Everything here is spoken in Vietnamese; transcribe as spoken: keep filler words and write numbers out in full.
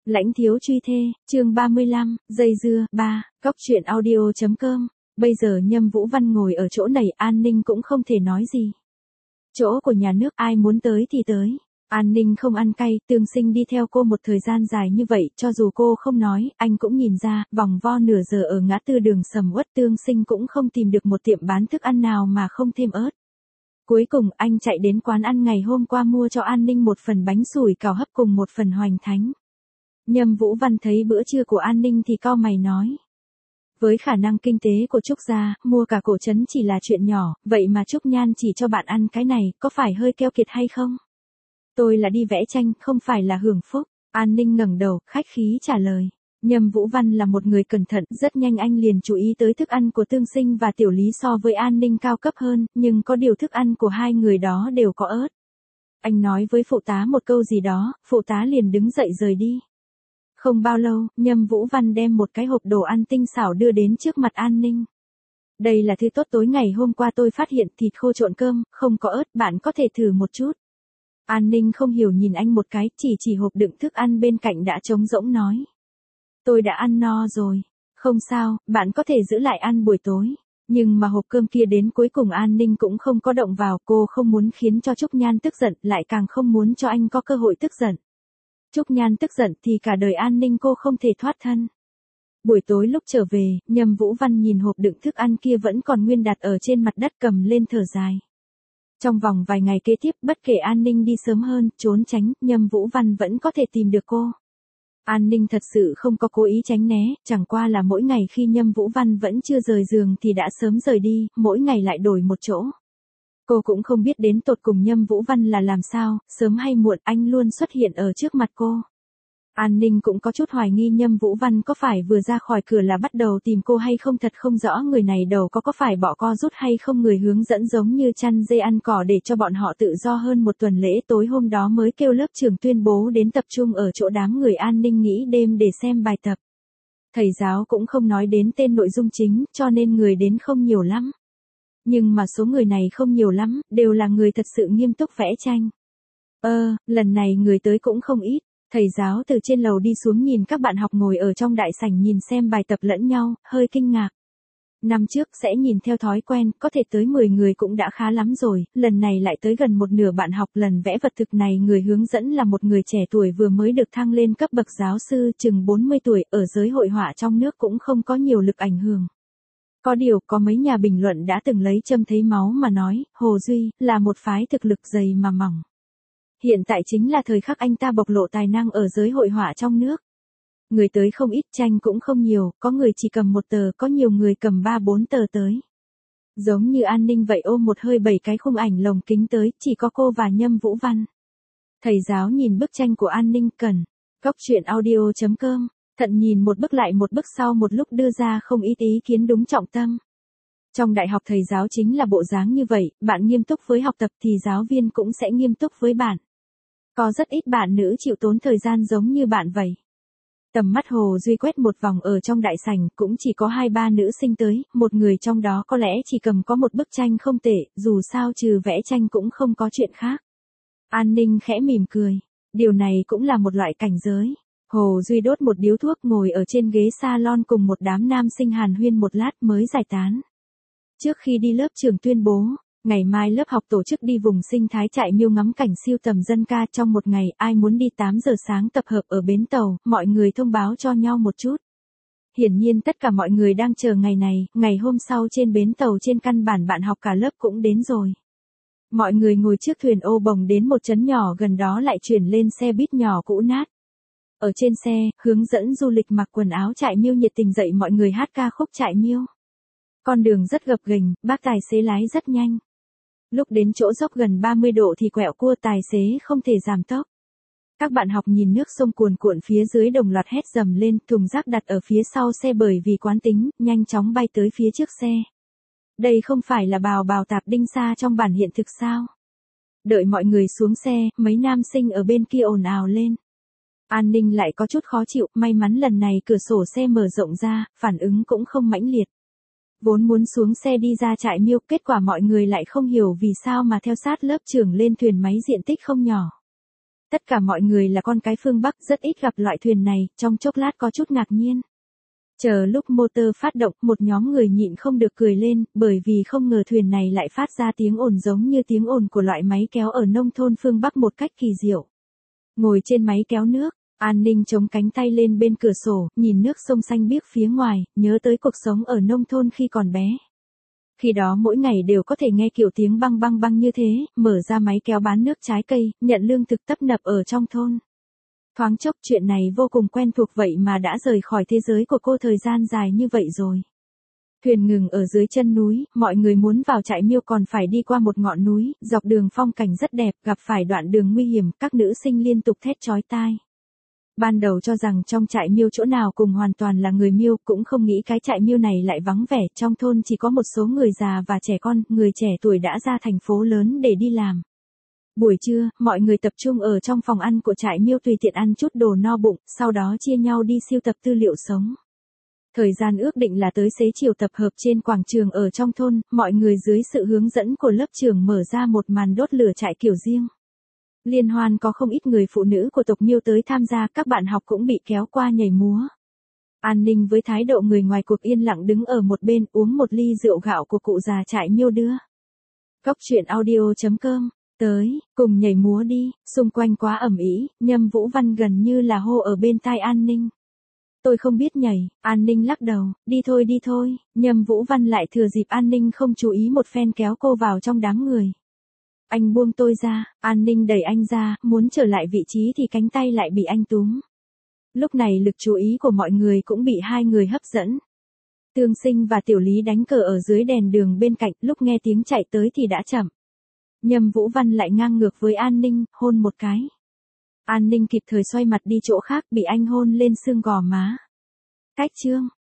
Lãnh thiếu truy thê, chương ba mươi lăm, dây dưa, ba, góc truyện audio.com. Bây giờ Nhâm Vũ Văn ngồi ở chỗ này, An Ninh cũng không thể nói gì. Chỗ của nhà nước ai muốn tới thì tới. An Ninh không ăn cay, Tương Sinh đi theo cô một thời gian dài như vậy, cho dù cô không nói, anh cũng nhìn ra, vòng vo nửa giờ ở ngã tư đường sầm uất, Tương Sinh cũng không tìm được một tiệm bán thức ăn nào mà không thêm ớt. Cuối cùng anh chạy đến quán ăn ngày hôm qua mua cho An Ninh một phần bánh sủi cảo hấp cùng một phần hoành thánh. Nhâm Vũ Văn thấy bữa trưa của An Ninh thì cau mày nói. Với khả năng kinh tế của Trúc gia, mua cả cổ trấn chỉ là chuyện nhỏ, vậy mà Trúc Nhan chỉ cho bạn ăn cái này, có phải hơi keo kiệt hay không? Tôi là đi vẽ tranh, không phải là hưởng phúc. An Ninh ngẩng đầu, khách khí trả lời. Nhâm Vũ Văn là một người cẩn thận, rất nhanh anh liền chú ý tới thức ăn của Tương Sinh và Tiểu Lý so với An Ninh cao cấp hơn, nhưng có điều thức ăn của hai người đó đều có ớt. Anh nói với phụ tá một câu gì đó, phụ tá liền đứng dậy rời đi. Không bao lâu, Nhâm Vũ Văn đem một cái hộp đồ ăn tinh xảo đưa đến trước mặt An Ninh. Đây là thứ tốt tối ngày hôm qua tôi phát hiện, thịt khô trộn cơm, không có ớt, bạn có thể thử một chút. An Ninh không hiểu nhìn anh một cái, chỉ chỉ hộp đựng thức ăn bên cạnh đã trống rỗng nói. Tôi đã ăn no rồi. Không sao, bạn có thể giữ lại ăn buổi tối. Nhưng mà hộp cơm kia đến cuối cùng An Ninh cũng không có động vào, cô không muốn khiến cho Trúc Nhan tức giận, lại càng không muốn cho anh có cơ hội tức giận. Trúc Nhan tức giận thì cả đời An Ninh cô không thể thoát thân. Buổi tối lúc trở về, Nhâm Vũ Văn nhìn hộp đựng thức ăn kia vẫn còn nguyên đặt ở trên mặt đất, cầm lên thở dài. Trong vòng vài ngày kế tiếp, bất kể An Ninh đi sớm hơn, trốn tránh, Nhâm Vũ Văn vẫn có thể tìm được cô. An Ninh thật sự không có cố ý tránh né, chẳng qua là mỗi ngày khi Nhâm Vũ Văn vẫn chưa rời giường thì đã sớm rời đi, mỗi ngày lại đổi một chỗ. Cô cũng không biết đến tột cùng Nhâm Vũ Văn là làm sao, sớm hay muộn anh luôn xuất hiện ở trước mặt cô. An Ninh cũng có chút hoài nghi Nhâm Vũ Văn có phải vừa ra khỏi cửa là bắt đầu tìm cô hay không, thật không rõ người này đầu có có phải bỏ co rút hay không, người hướng dẫn giống như chăn dê ăn cỏ để cho bọn họ tự do hơn một tuần lễ. Tối hôm đó mới kêu lớp trưởng tuyên bố đến tập trung ở chỗ đám người. An Ninh nghĩ đêm để xem bài tập. Thầy giáo cũng không nói đến tên nội dung chính, cho nên người đến không nhiều lắm. Nhưng mà số người này không nhiều lắm, đều là người thật sự nghiêm túc vẽ tranh. Ơ, lần này người tới cũng không ít. Thầy giáo từ trên lầu đi xuống nhìn các bạn học ngồi ở trong đại sảnh nhìn xem bài tập lẫn nhau, hơi kinh ngạc. Năm trước sẽ nhìn theo thói quen, có thể tới mười người cũng đã khá lắm rồi, lần này lại tới gần một nửa bạn học. Lần vẽ vật thực này người hướng dẫn là một người trẻ tuổi vừa mới được thăng lên cấp bậc giáo sư, chừng bốn mươi tuổi, ở giới hội họa trong nước cũng không có nhiều lực ảnh hưởng. Có điều, có mấy nhà bình luận đã từng lấy châm thấy máu mà nói, Hồ Duy, là một phái thực lực dày mà mỏng. Hiện tại chính là thời khắc anh ta bộc lộ tài năng ở giới hội họa trong nước. Người tới không ít, tranh cũng không nhiều, có người chỉ cầm một tờ, có nhiều người cầm ba bốn tờ tới. Giống như An Ninh vậy, ôm một hơi bảy cái khung ảnh lồng kính tới, chỉ có cô và Nhâm Vũ Văn. Thầy giáo nhìn bức tranh của An Ninh cần. Góc truyện audio.com. Thận nhìn một bức lại một bức, sau một lúc đưa ra không ít ý kiến đúng trọng tâm. Trong đại học thầy giáo chính là bộ dáng như vậy, bạn nghiêm túc với học tập thì giáo viên cũng sẽ nghiêm túc với bạn. Có rất ít bạn nữ chịu tốn thời gian giống như bạn vậy. Tầm mắt Hồ Duy quét một vòng ở trong đại sảnh, cũng chỉ có hai ba nữ sinh tới, một người trong đó có lẽ chỉ cầm có một bức tranh không tệ, dù sao trừ vẽ tranh cũng không có chuyện khác. An Ninh khẽ mỉm cười, điều này cũng là một loại cảnh giới. Hồ Duy đốt một điếu thuốc, ngồi ở trên ghế salon cùng một đám nam sinh hàn huyên một lát mới giải tán. Trước khi đi lớp trưởng tuyên bố, ngày mai lớp học tổ chức đi vùng sinh thái Trại Miêu ngắm cảnh siêu tầm dân ca trong một ngày, ai muốn đi tám giờ sáng tập hợp ở bến tàu, mọi người thông báo cho nhau một chút. Hiển nhiên tất cả mọi người đang chờ ngày này, ngày hôm sau trên bến tàu trên căn bản bạn học cả lớp cũng đến rồi. Mọi người ngồi trước thuyền ô bồng đến một trấn nhỏ gần đó lại chuyển lên xe buýt nhỏ cũ nát. Ở trên xe, hướng dẫn du lịch mặc quần áo Trại Miêu nhiệt tình dạy mọi người hát ca khúc Trại Miêu. Con đường rất gập ghềnh, bác tài xế lái rất nhanh. Lúc đến chỗ dốc gần ba mươi độ thì quẹo cua, tài xế không thể giảm tốc. Các bạn học nhìn nước sông cuồn cuộn phía dưới đồng loạt hét dầm lên, thùng rác đặt ở phía sau xe bởi vì quán tính, nhanh chóng bay tới phía trước xe. Đây không phải là bào bào tạp đinh xa trong bản hiện thực sao? Đợi mọi người xuống xe, mấy nam sinh ở bên kia ồn ào lên. An Ninh lại có chút khó chịu, may mắn lần này cửa sổ xe mở rộng ra, phản ứng cũng không mãnh liệt. Vốn muốn xuống xe đi ra Trại Miêu, kết quả mọi người lại không hiểu vì sao mà theo sát lớp trưởng lên thuyền máy diện tích không nhỏ. Tất cả mọi người là con cái phương Bắc rất ít gặp loại thuyền này, trong chốc lát có chút ngạc nhiên. Chờ lúc motor phát động, một nhóm người nhịn không được cười lên, bởi vì không ngờ thuyền này lại phát ra tiếng ồn giống như tiếng ồn của loại máy kéo ở nông thôn phương Bắc một cách kỳ diệu. Ngồi trên máy kéo nước, An Ninh chống cánh tay lên bên cửa sổ, nhìn nước sông xanh biếc phía ngoài, nhớ tới cuộc sống ở nông thôn khi còn bé. Khi đó mỗi ngày đều có thể nghe kiểu tiếng băng băng băng như thế, mở ra máy kéo bán nước trái cây, nhận lương thực tấp nập ở trong thôn. Thoáng chốc chuyện này vô cùng quen thuộc vậy mà đã rời khỏi thế giới của cô thời gian dài như vậy rồi. Thuyền ngừng ở dưới chân núi, mọi người muốn vào trại miêu còn phải đi qua một ngọn núi, dọc đường phong cảnh rất đẹp, gặp phải đoạn đường nguy hiểm, các nữ sinh liên tục thét chói tai. Ban đầu cho rằng trong trại miêu chỗ nào cùng hoàn toàn là người miêu, cũng không nghĩ cái trại miêu này lại vắng vẻ, trong thôn chỉ có một số người già và trẻ con, người trẻ tuổi đã ra thành phố lớn để đi làm. Buổi trưa, mọi người tập trung ở trong phòng ăn của trại miêu tùy tiện ăn chút đồ no bụng, sau đó chia nhau đi sưu tập tư liệu sống. Thời gian ước định là tới xế chiều tập hợp trên quảng trường ở trong thôn, mọi người dưới sự hướng dẫn của lớp trưởng mở ra một màn đốt lửa trại kiểu riêng. Liên hoan có không ít người phụ nữ của tộc miêu tới tham gia, các bạn học cũng bị kéo qua nhảy múa. An Ninh với thái độ người ngoài cuộc yên lặng đứng ở một bên uống một ly rượu gạo của cụ già trại miêu đưa. Cốc truyện audio chấm com, tới, cùng nhảy múa đi, xung quanh quá ầm ĩ, Nhâm Vũ Văn gần như là hô ở bên tai An Ninh. Tôi không biết nhảy, An Ninh lắc đầu, đi thôi đi thôi, Nhâm Vũ Văn lại thừa dịp An Ninh không chú ý một phen kéo cô vào trong đám người. Anh buông tôi ra, An Ninh đẩy anh ra, muốn trở lại vị trí thì cánh tay lại bị anh túm. Lúc này lực chú ý của mọi người cũng bị hai người hấp dẫn. Tương Sinh và Tiểu Lý đánh cờ ở dưới đèn đường bên cạnh, lúc nghe tiếng chạy tới thì đã chậm. Nhâm Vũ Văn lại ngang ngược với An Ninh, hôn một cái. An Ninh kịp thời xoay mặt đi chỗ khác, bị anh hôn lên xương gò má. Cách chương